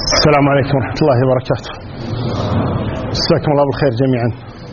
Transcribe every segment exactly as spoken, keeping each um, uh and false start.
السلام عليكم ورحمة الله وبركاته. مساكم الله بالخير جميعا.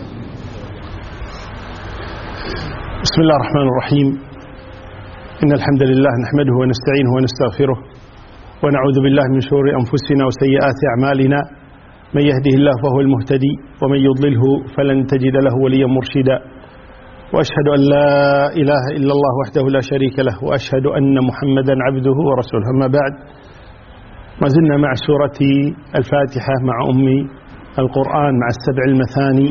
بسم الله الرحمن الرحيم. إن الحمد لله نحمده ونستعينه ونستغفره ونعوذ بالله من شرور أنفسنا وسيئات أعمالنا. من يهده الله فهو المهتدي ومن يضلله فلن تجد له وليا مرشدا. وأشهد أن لا إله إلا الله وحده لا شريك له وأشهد أن محمدا عبده ورسوله. أما بعد، ما زلنا مع سورة الفاتحة مع أم القرآن مع السبع المثاني،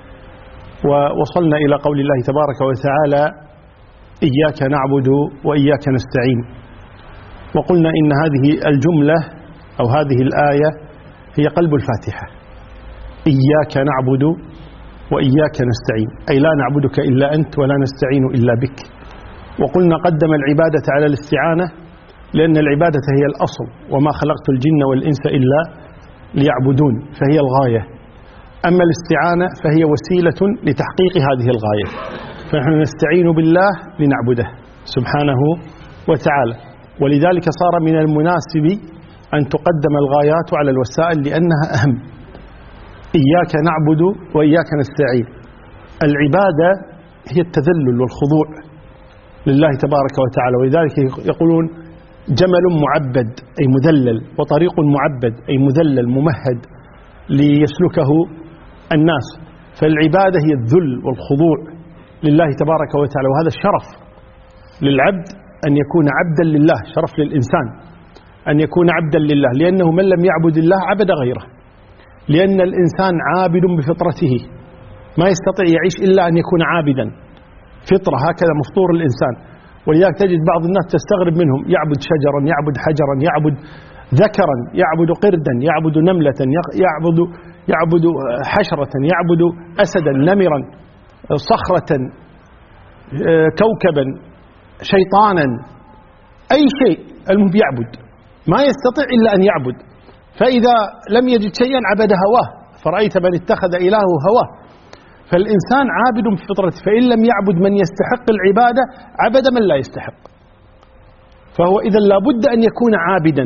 ووصلنا إلى قول الله تبارك وتعالى: إياك نعبد وإياك نستعين. وقلنا إن هذه الجملة أو هذه الآية هي قلب الفاتحة. إياك نعبد وإياك نستعين، أي لا نعبدك إلا أنت ولا نستعين إلا بك. وقلنا قدم العبادة على الاستعانة لأن العبادة هي الأصل، وما خلقت الجن والإنس إلا ليعبدون، فهي الغاية. أما الاستعانة فهي وسيلة لتحقيق هذه الغاية، فنحن نستعين بالله لنعبده سبحانه وتعالى. ولذلك صار من المناسب أن تقدم الغايات على الوسائل لأنها أهم. إياك نعبد وإياك نستعين. العبادة هي التذلل والخضوع لله تبارك وتعالى، ولذلك يقولون جمل معبد أي مذلل، وطريق معبد أي مذلل ممهد ليسلكه الناس. فالعبادة هي الذل والخضوع لله تبارك وتعالى، وهذا الشرف للعبد أن يكون عبدا لله، شرف للإنسان أن يكون عبدا لله، لأنه من لم يعبد الله عبد غيره، لأن الإنسان عابد بفطرته، ما يستطيع يعيش إلا أن يكون عابدا، فطرة هكذا مفطور الإنسان. ولذلك تجد بعض الناس تستغرب منهم: يعبد شجرا، يعبد حجرا، يعبد ذكرا، يعبد قردا، يعبد نملة، يعبد يعبد حشرة، يعبد أسدا، نمرا، صخرة، كوكبا، شيطانا، أي شيء، المهم يعبد، ما يستطيع إلا أن يعبد. فإذا لم يجد شيئا عبد هواه، فرأيت من اتخذ إلهه هواه. فالإنسان عابد بفطرته، فإن لم يعبد من يستحق العبادة عبد من لا يستحق، فهو إذا لابد أن يكون عابدا.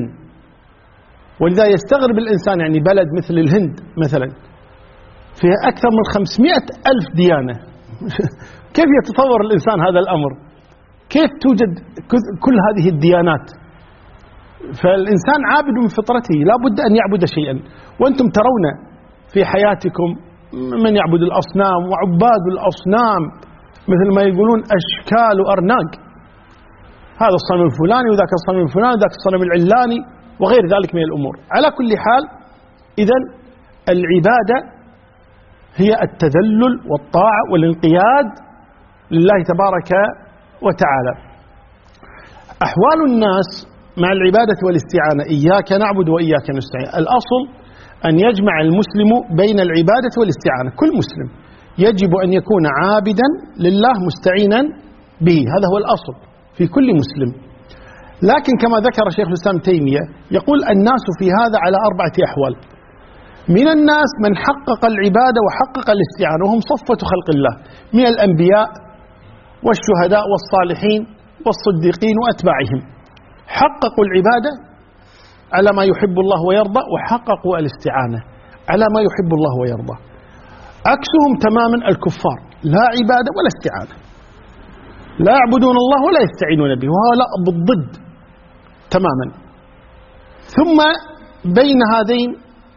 ولذا يستغرب الإنسان، يعني بلد مثل الهند مثلا فيها أكثر من خمسمائة ألف ديانة كيف يتصور الإنسان هذا الأمر؟ كيف توجد كل هذه الديانات؟ فالإنسان عابد من فطرته، لابد أن يعبد شيئا. وأنتم ترون في حياتكم من يعبد الأصنام، وعباد الأصنام مثل ما يقولون أشكال وأرناق، هذا الصنم الفلاني وذاك الصنم الفلاني وذاك الصنم العلاني وغير ذلك من الأمور. على كل حال، إذن العبادة هي التذلل والطاعة والانقياد لله تبارك وتعالى. أحوال الناس مع العبادة والاستعانة: إياك نعبد وإياك نستعين. الأصل أن يجمع المسلم بين العبادة والاستعانة. كل مسلم يجب أن يكون عابدا لله مستعينا به، هذا هو الأصل في كل مسلم. لكن كما ذكر شيخ الإسلام تيمية، يقول الناس في هذا على أربعة أحوال. من الناس من حقق العبادة وحقق الاستعانة، وهم صفوة خلق الله من الأنبياء والشهداء والصالحين والصديقين وأتباعهم، حققوا العبادة على ما يحب الله ويرضى، وحققوا الاستعانة على ما يحب الله ويرضى. عكسهم تماما الكفار: لا عبادة ولا استعانة، لا يعبدون الله ولا يستعينون به، وهؤلاء بالضد تماما. ثم بين هذين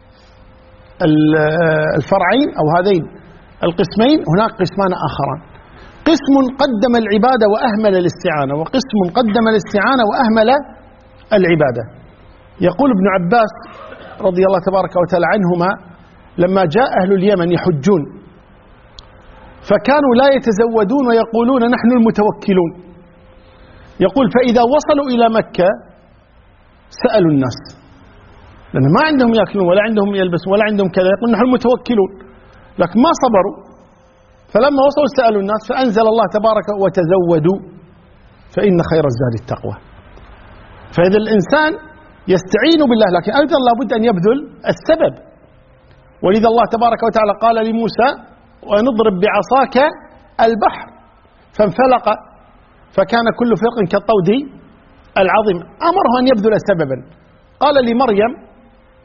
الفرعين أو هذين القسمين هناك قسمان آخران: قسم قدم العبادة وأهمل الاستعانة، وقسم قدم الاستعانة وأهمل العبادة. يقول ابن عباس رضي الله تبارك وتعالى عنهما: لما جاء أهل اليمن يحجون فكانوا لا يتزودون ويقولون نحن المتوكلون، يقول فإذا وصلوا إلى مكة سألوا الناس، لأن ما عندهم يأكلون ولا عندهم يلبسون ولا عندهم كذا، يقولون نحن المتوكلون، لكن ما صبروا. فلما وصلوا سألوا الناس، فأنزل الله تبارك وتزودوا فإن خير الزاد التقوى. فإذا الإنسان يستعين بالله، لكن أيضا لابد أن يبذل السبب. ولذا الله تبارك وتعالى قال لموسى: ونضرب بعصاك البحر فانفلق فكان كل فرق كالطود العظيم. أمره أن يبذل سببا. قال لمريم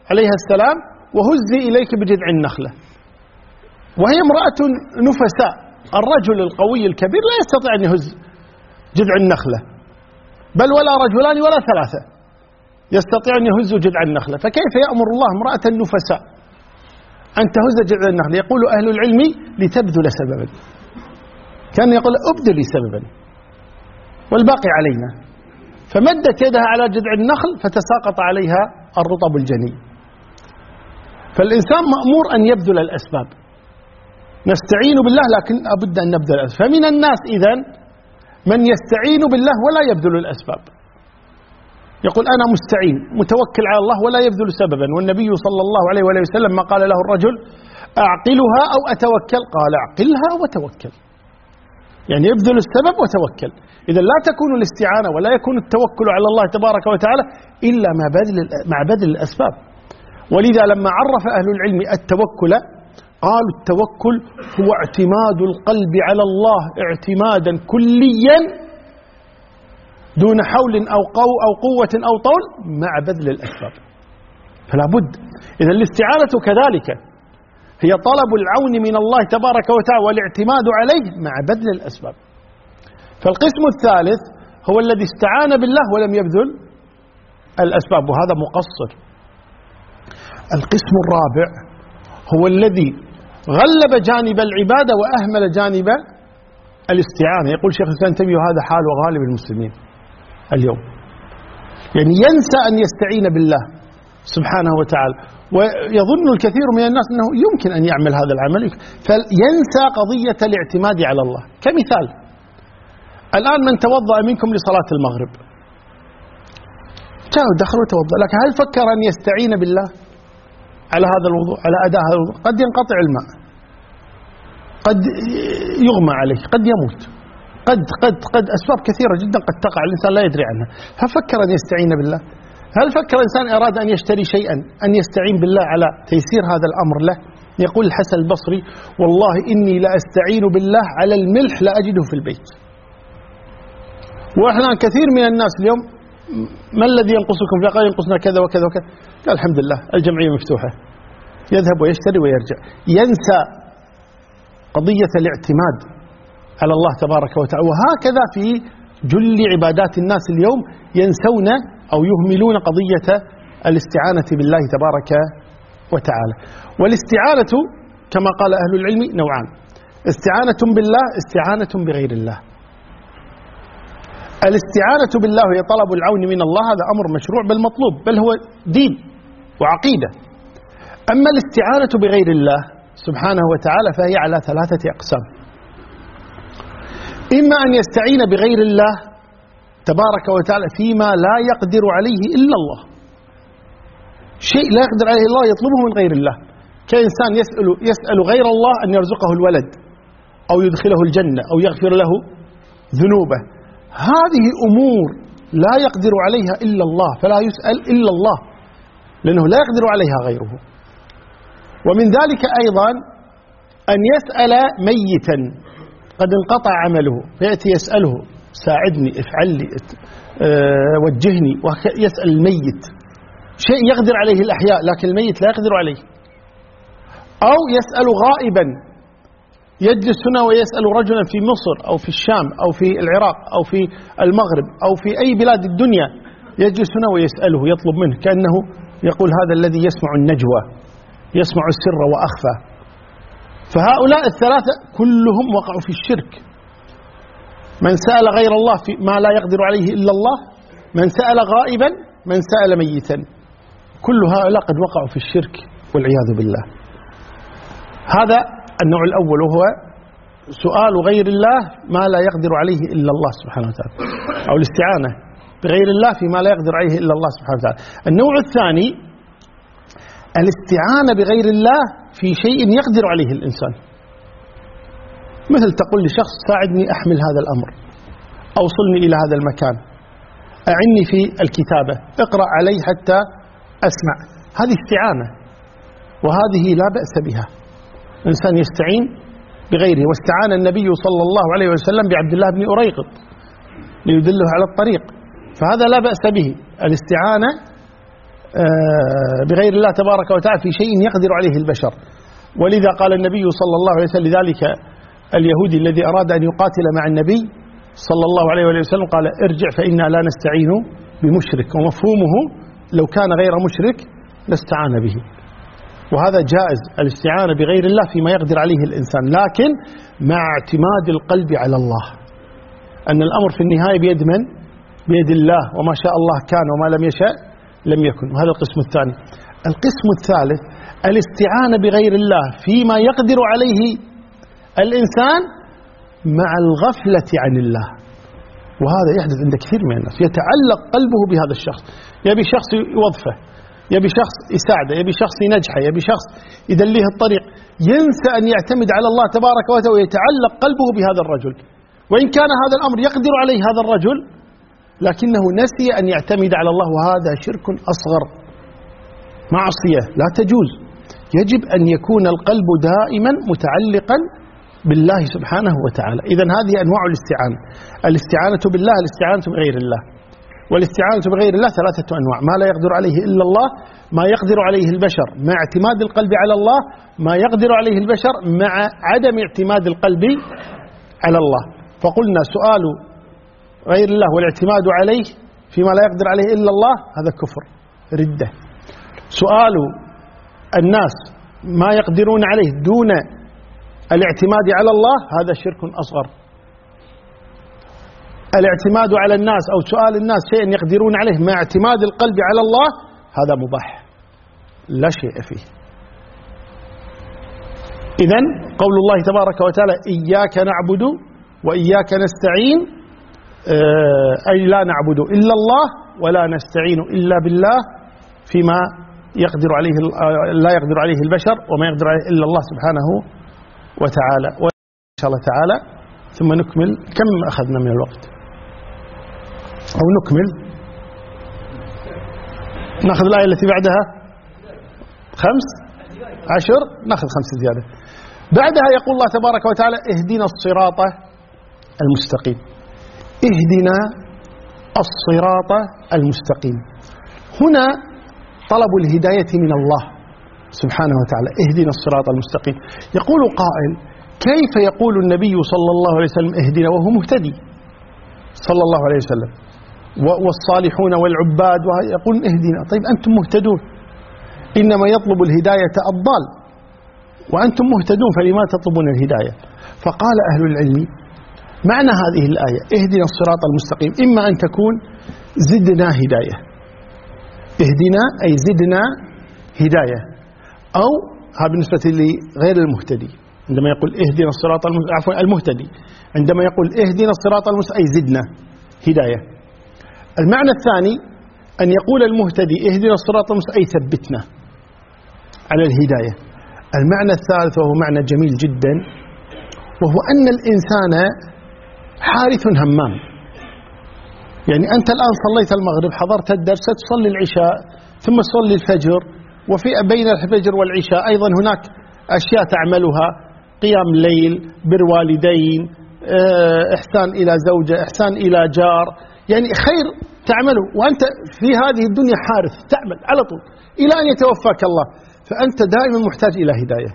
عليها السلام: وهزي إليك بجذع النخلة. وهي امرأة نفساء، الرجل القوي الكبير لا يستطيع أن يهز جذع النخلة، بل ولا رجلان ولا ثلاثة يستطيع أن يهزوا جذع النخلة، فكيف يأمر الله امرأة نفساء أن تهز جذع النخلة؟ يقول أهل العلم: لتبذل سببا. كان يقول: ابذلي سببا والباقي علينا. فمدت يدها على جذع النخل فتساقط عليها الرطب الجني. فالإنسان مأمور أن يبذل الأسباب. نستعين بالله لكن أبد أن نبذل الأسباب. فمن الناس إذن من يستعين بالله ولا يبذل الأسباب، يقول: أنا مستعين متوكل على الله ولا يبذل سببا. والنبي صلى الله عليه وآله وسلم ما قال له الرجل: أعقلها أو أتوكل؟ قال: أعقلها وتوكل، يعني يبذل السبب وتوكل. إذا لا تكون الاستعانة ولا يكون التوكل على الله تبارك وتعالى إلا مع بذل الأسباب. ولذا لما عرف أهل العلم التوكل قالوا: التوكل هو اعتماد القلب على الله اعتمادا كليا دون حول أو قو أو قوة أو طول مع بذل الأسباب. فلا بد. إذا الاستعانة كذلك هي طلب العون من الله تبارك وتعالى والاعتماد عليه مع بذل الأسباب. فالقسم الثالث هو الذي استعان بالله ولم يبذل الأسباب، وهذا مقصر. القسم الرابع هو الذي غلب جانب العبادة وأهمل جانب الاستعانة. يقول شيخ الإسلام ابن تيمية: هذا حال وغالب المسلمين اليوم، يعني ينسى أن يستعين بالله سبحانه وتعالى، ويظن الكثير من الناس أنه يمكن أن يعمل هذا العمل، فينسى قضية الاعتماد على الله. كمثال: الآن من توضأ منكم لصلاة المغرب، جاء دخل وتوضأ، لكن هل فكر أن يستعين بالله على هذا الوضوء، على أداء هذا الوضوء؟ قد ينقطع الماء، قد يغمى عليه، قد يموت، قد قد قد أسباب كثيرة جدا قد تقع الإنسان لا يدري عنها. ففكر أن يستعين بالله؟ هل فكر إنسان أراد أن يشتري شيئا أن يستعين بالله على تيسير هذا الأمر له؟ يقول الحسن البصري: والله إني لا أستعين بالله على الملح لا أجده في البيت. وإحنا كثير من الناس اليوم: ما الذي ينقصكم؟ قال: ينقصنا كذا وكذا وكذا. قال: الحمد لله الجمعية مفتوحة، يذهب ويشتري ويرجع. ينسى قضية الاعتماد على الله تبارك وتعالى. وهكذا في جل عبادات الناس اليوم ينسون أو يهملون قضية الاستعانة بالله تبارك وتعالى. والاستعانة كما قال أهل العلم نوعان: استعانة بالله، استعانة بغير الله. الاستعانة بالله هي طلب العون من الله، هذا أمر مشروع بل مطلوب، بل هو دين وعقيدة. أما الاستعانة بغير الله سبحانه وتعالى فهي على ثلاثة أقسام: إما أن يستعين بغير الله تبارك وتعالى فيما لا يقدر عليه إلا الله، شيء لا يقدر عليه الله يطلبه من غير الله، كإنسان يسأل, يسأل غير الله أن يرزقه الولد أو يدخله الجنة أو يغفر له ذنوبه. هذه أمور لا يقدر عليها إلا الله، فلا يسأل إلا الله لأنه لا يقدر عليها غيره. ومن ذلك أيضا أن يسأل ميتا قد انقطع عمله فيأتي يسأله: ساعدني، افعل لي، أه وجهني. ويسأل الميت شيء يقدر عليه الأحياء لكن الميت لا يقدر عليه. أو يسأل غائبا، يجلس هنا ويسأل رجلا في مصر أو في الشام أو في العراق أو في المغرب أو في أي بلاد الدنيا، يجلس هنا ويسأله، يطلب منه، كأنه يقول: هذا الذي يسمع النجوى، يسمع السر وأخفى. فهؤلاء الثلاثة كلهم وقعوا في الشرك. من سأل غير الله في ما لا يقدر عليه إلا الله، من سأل غائبا، من سأل ميتا، كل هؤلاء قد وقعوا في الشرك والعياذ بالله. هذا النوع الأول، وهو سؤال غير الله ما لا يقدر عليه إلا الله سبحانه وتعالى، أو الاستعانة بغير الله فيما لا يقدر عليه إلا الله سبحانه وتعالى. النوع الثاني الاستعانة بغير الله في شيء يقدر عليه الإنسان، مثل تقول لشخص: ساعدني أحمل هذا الأمر، أوصلني إلى هذا المكان، أعني في الكتابة، اقرأ علي حتى أسمع. هذه استعانة، وهذه لا بأس بها. إنسان يستعين بغيره. واستعان النبي صلى الله عليه وسلم بعبد الله بن أريقط ليدله على الطريق، فهذا لا بأس به. الاستعانة بغير الله تبارك وتعالى في شيء يقدر عليه البشر. ولذا قال النبي صلى الله عليه وسلم لذلك اليهودي الذي أراد أن يقاتل مع النبي صلى الله عليه وسلم قال ارجع فإنا لا نستعين بمشرك، ومفهومه لو كان غير مشرك لاستعان به، وهذا جائز الاستعانة بغير الله فيما يقدر عليه الإنسان، لكن مع اعتماد القلب على الله، أن الأمر في النهاية بيد من؟ بيد الله، وما شاء الله كان وما لم يشاء لم يكن. وهذا القسم الثاني. القسم الثالث الاستعانة بغير الله فيما يقدر عليه الإنسان مع الغفلة عن الله، وهذا يحدث عند كثير من الناس، يتعلق قلبه بهذا الشخص، يبي شخص يوظفه، يبي شخص يساعده، يبي شخص ينجحه، يبي شخص يدليه الطريق، ينسى أن يعتمد على الله تبارك وتعالى ويتعلق قلبه بهذا الرجل، وإن كان هذا الأمر يقدر عليه هذا الرجل لكنه نسي أن يعتمد على الله، وهذا شرك أصغر، معصية لا تجوز. يجب أن يكون القلب دائما متعلقا بالله سبحانه وتعالى. إذن هذه أنواع الاستعانة: الاستعانة بالله، الاستعانة بغير الله. والاستعانة بغير الله ثلاثة أنواع: ما لا يقدر عليه إلا الله، ما يقدر عليه البشر مع اعتماد القلب على الله، ما يقدر عليه البشر مع عدم اعتماد القلب على الله. فقلنا سؤال غير الله والاعتماد عليه فيما لا يقدر عليه إلا الله هذا كفر ردة. سؤال الناس ما يقدرون عليه دون الاعتماد على الله هذا شرك أصغر. الاعتماد على الناس أو سؤال الناس شيء يقدرون عليه مع اعتماد القلب على الله هذا مباح لا شيء فيه. إذن قول الله تبارك وتعالى إياك نعبد وإياك نستعين، أي لا نعبد إلا الله ولا نستعين إلا بالله فيما يقدر عليه لا يقدر عليه البشر وما يقدر عليه إلا الله سبحانه وتعالى. وإن شاء الله تعالى ثم نكمل. كم أخذنا من الوقت؟ أو نكمل نأخذ الآية التي بعدها خمس عشر، نأخذ خمس زيادة. بعدها يقول الله تبارك وتعالى اهدنا الصراط المستقيم. اهدنا الصراط المستقيم، هنا طلب الهداية من الله سبحانه وتعالى. اهدنا الصراط المستقيم. يقول قائل كيف يقول النبي صلى الله عليه وسلم اهدنا وهو مهتدي صلى الله عليه وسلم، والصالحون والعباد يقول اهدنا؟ طيب أنتم مهتدون، إنما يطلب الهداية الضال وأنتم مهتدون، فلما تطلبون الهداية؟ فقال أهل العلم معنى هذه الآية اهدنا الصراط المستقيم إما أن تكون زدنا هداية، اهدنا أي زدنا هداية، أو ها بالنسبة لغير المهتدي عندما يقول اهدنا الصراط المستقيم، عفوا المهتدي عندما يقول اهدنا الصراط المستقيم أي زدنا هداية. المعنى الثاني أن يقول المهتدي اهدنا الصراط المستقيم أي ثبتنا على الهداية. المعنى الثالث وهو معنى جميل جدا، وهو أن الإنسان حارث همام. يعني أنت الآن صليت المغرب، حضرت الدرس، تصلي العشاء ثم تصلي الفجر، وفي بين الفجر والعشاء أيضا هناك أشياء تعملها: قيام الليل، بر والدين، إحسان إلى زوجة، إحسان إلى جار، يعني خير تعمله، وأنت في هذه الدنيا حارث تعمل على طول إلى أن يتوفاك الله، فأنت دائما محتاج إلى هداية.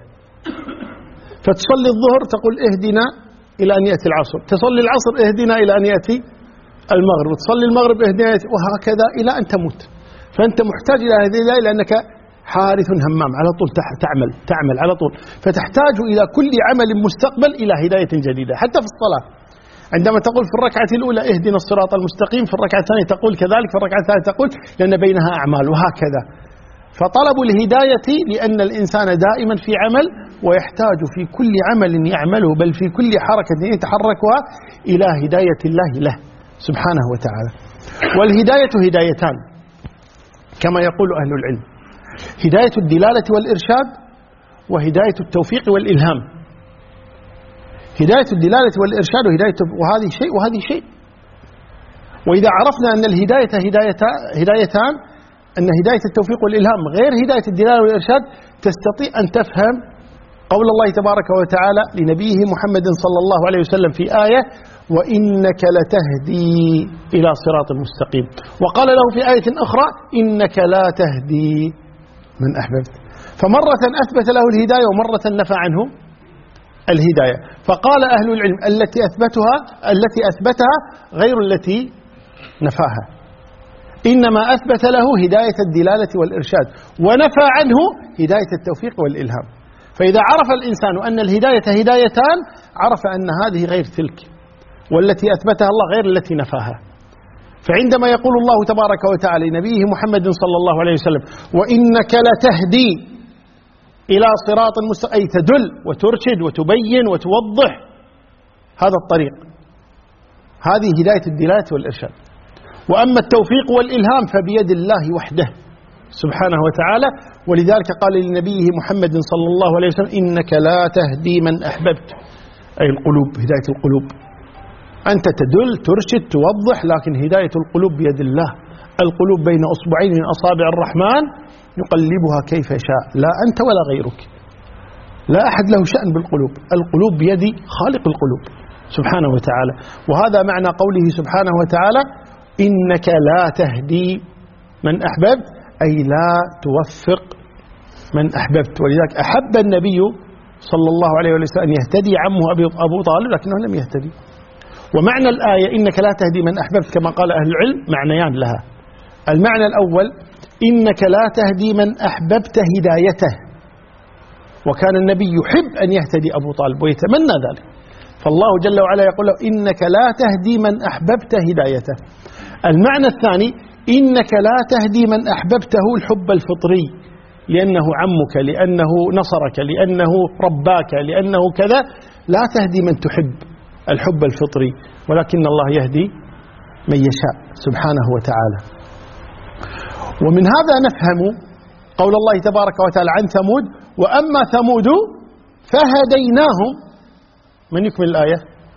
فتصلي الظهر تقول اهدنا إلى أن يأتي العصر، تصلي العصر اهدنا إلى أن يأتي المغرب، تصلي المغرب اهدنا، وهكذا إلى أن تموت. فأنت محتاج إلى هذه الهداية لأنك حارث همام على طول تعمل تعمل على طول، فتحتاج إلى كل عمل مستقبل إلى هداية جديدة. حتى في الصلاة عندما تقول في الركعة الأولى اهدنا الصراط المستقيم، في الركعة الثانية تقول كذلك، في الركعة الثالثة تقول، لأن بينها أعمال وهكذا. فطلب الهداية لأن الإنسان دائما في عمل ويحتاج في كل عمل يعمله بل في كل حركة يتحركها إلى هداية الله له سبحانه وتعالى. والهداية هدايتان كما يقول أهل العلم: هداية الدلالة والإرشاد، وهداية التوفيق والإلهام. هداية الدلالة والإرشاد وهداية وهذه شيء وهذه شيء. وإذا عرفنا أن الهداية هدايتان، أن هداية التوفيق والإلهام غير هداية الدلالة والإرشاد، تستطيع أن تفهم قول الله تبارك وتعالى لنبيه محمد صلى الله عليه وسلم في آية: وإنك لتهدي إلى صراط مستقيم. وقال له في آية أخرى: إنك لا تهدي من أحببت. فمرة أثبت له الهداية ومرة نفى عنه الهداية. فقال أهل العلم: التي أثبتها التي أثبتها غير التي نفاها، إنما أثبت له هداية الدلالة والإرشاد، ونفى عنه هداية التوفيق والإلهام. فإذا عرف الإنسان أن الهداية هدايتان، عرف أن هذه غير تلك، والتي أثبتها الله غير التي نفاها. فعندما يقول الله تبارك وتعالى لنبيه محمد صلى الله عليه وسلم: وإنك لتهدي إلى صراط مستقيم، أي تدل وترشد وتبين وتوضح هذا الطريق، هذه هداية الدلالة والإرشاد. وأما التوفيق والإلهام فبيد الله وحده سبحانه وتعالى. ولذلك قال لنبيه محمد صلى الله عليه وسلم: إنك لا تهدي من أحببت، أي القلوب، هداية القلوب. أنت تدل ترشد توضح، لكن هداية القلوب بيد الله. القلوب بين أصبعين من أصابع الرحمن يقلبها كيف يشاء، لا أنت ولا غيرك، لا أحد له شأن بالقلوب. القلوب بيد خالق القلوب سبحانه وتعالى. وهذا معنى قوله سبحانه وتعالى: إنك لا تهدي من أحببت، أي لا توفق من أحببت. ولذلك أحب النبي صلى الله عليه وسلم أن يهتدي عمه أبو طالب، لكنه لم يهتدي. ومعنى الآية إنك لا تهدي من أحببت كما قال أهل العلم معنيان لها. المعنى الأول: إنك لا تهدي من أحببت هدايته، وكان النبي يحب أن يهتدي أبو طالب ويتمنى ذلك، فالله جل وعلا يقول له: إنك لا تهدي من أحببت هدايته. المعنى الثاني: إنك لا تهدي من أحببته الحب الفطري، لأنه عمك، لأنه نصرك، لأنه رباك، لأنه كذا. لا تهدي من تحب الحب الفطري، ولكن الله يهدي من يشاء سبحانه وتعالى. ومن هذا نفهم قول الله تبارك وتعالى عن ثمود: وأما ثمود فهديناهم. من يكمل الآية؟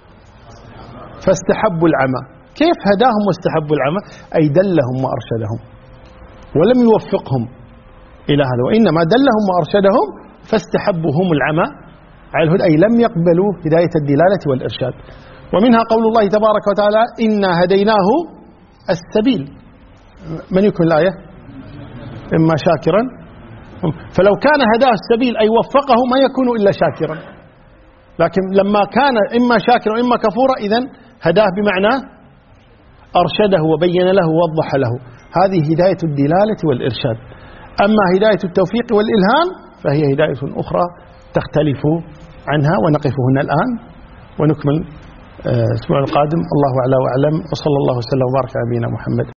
فاستحبوا العمى. كيف هداهم واستحبوا العمى؟ أي دلهم وأرشدهم، ولم يوفقهم إلى هذا، وإنما دلهم وأرشدهم، فاستحبوا هم العمى على الهدى، أي لم يقبلوا هداية الدلالة والإرشاد. ومنها قول الله تبارك وتعالى: إنا هديناه السبيل. من يكمل الآية؟ إما شاكرا. فلو كان هداه السبيل أي وفقه ما يكون إلا شاكرا، لكن لما كان إما شاكرا وإما كفورا، إذن هداه بمعنى أرشده وبين له ووضح له. هذه هداية الدلالة والإرشاد. أما هداية التوفيق والإلهام فهي هداية أخرى تختلف عنها، ونقف هنا الآن ونكمل الأسبوع القادم. الله أعلى وأعلم، وصلى الله وسلم وبارك على نبينا محمد.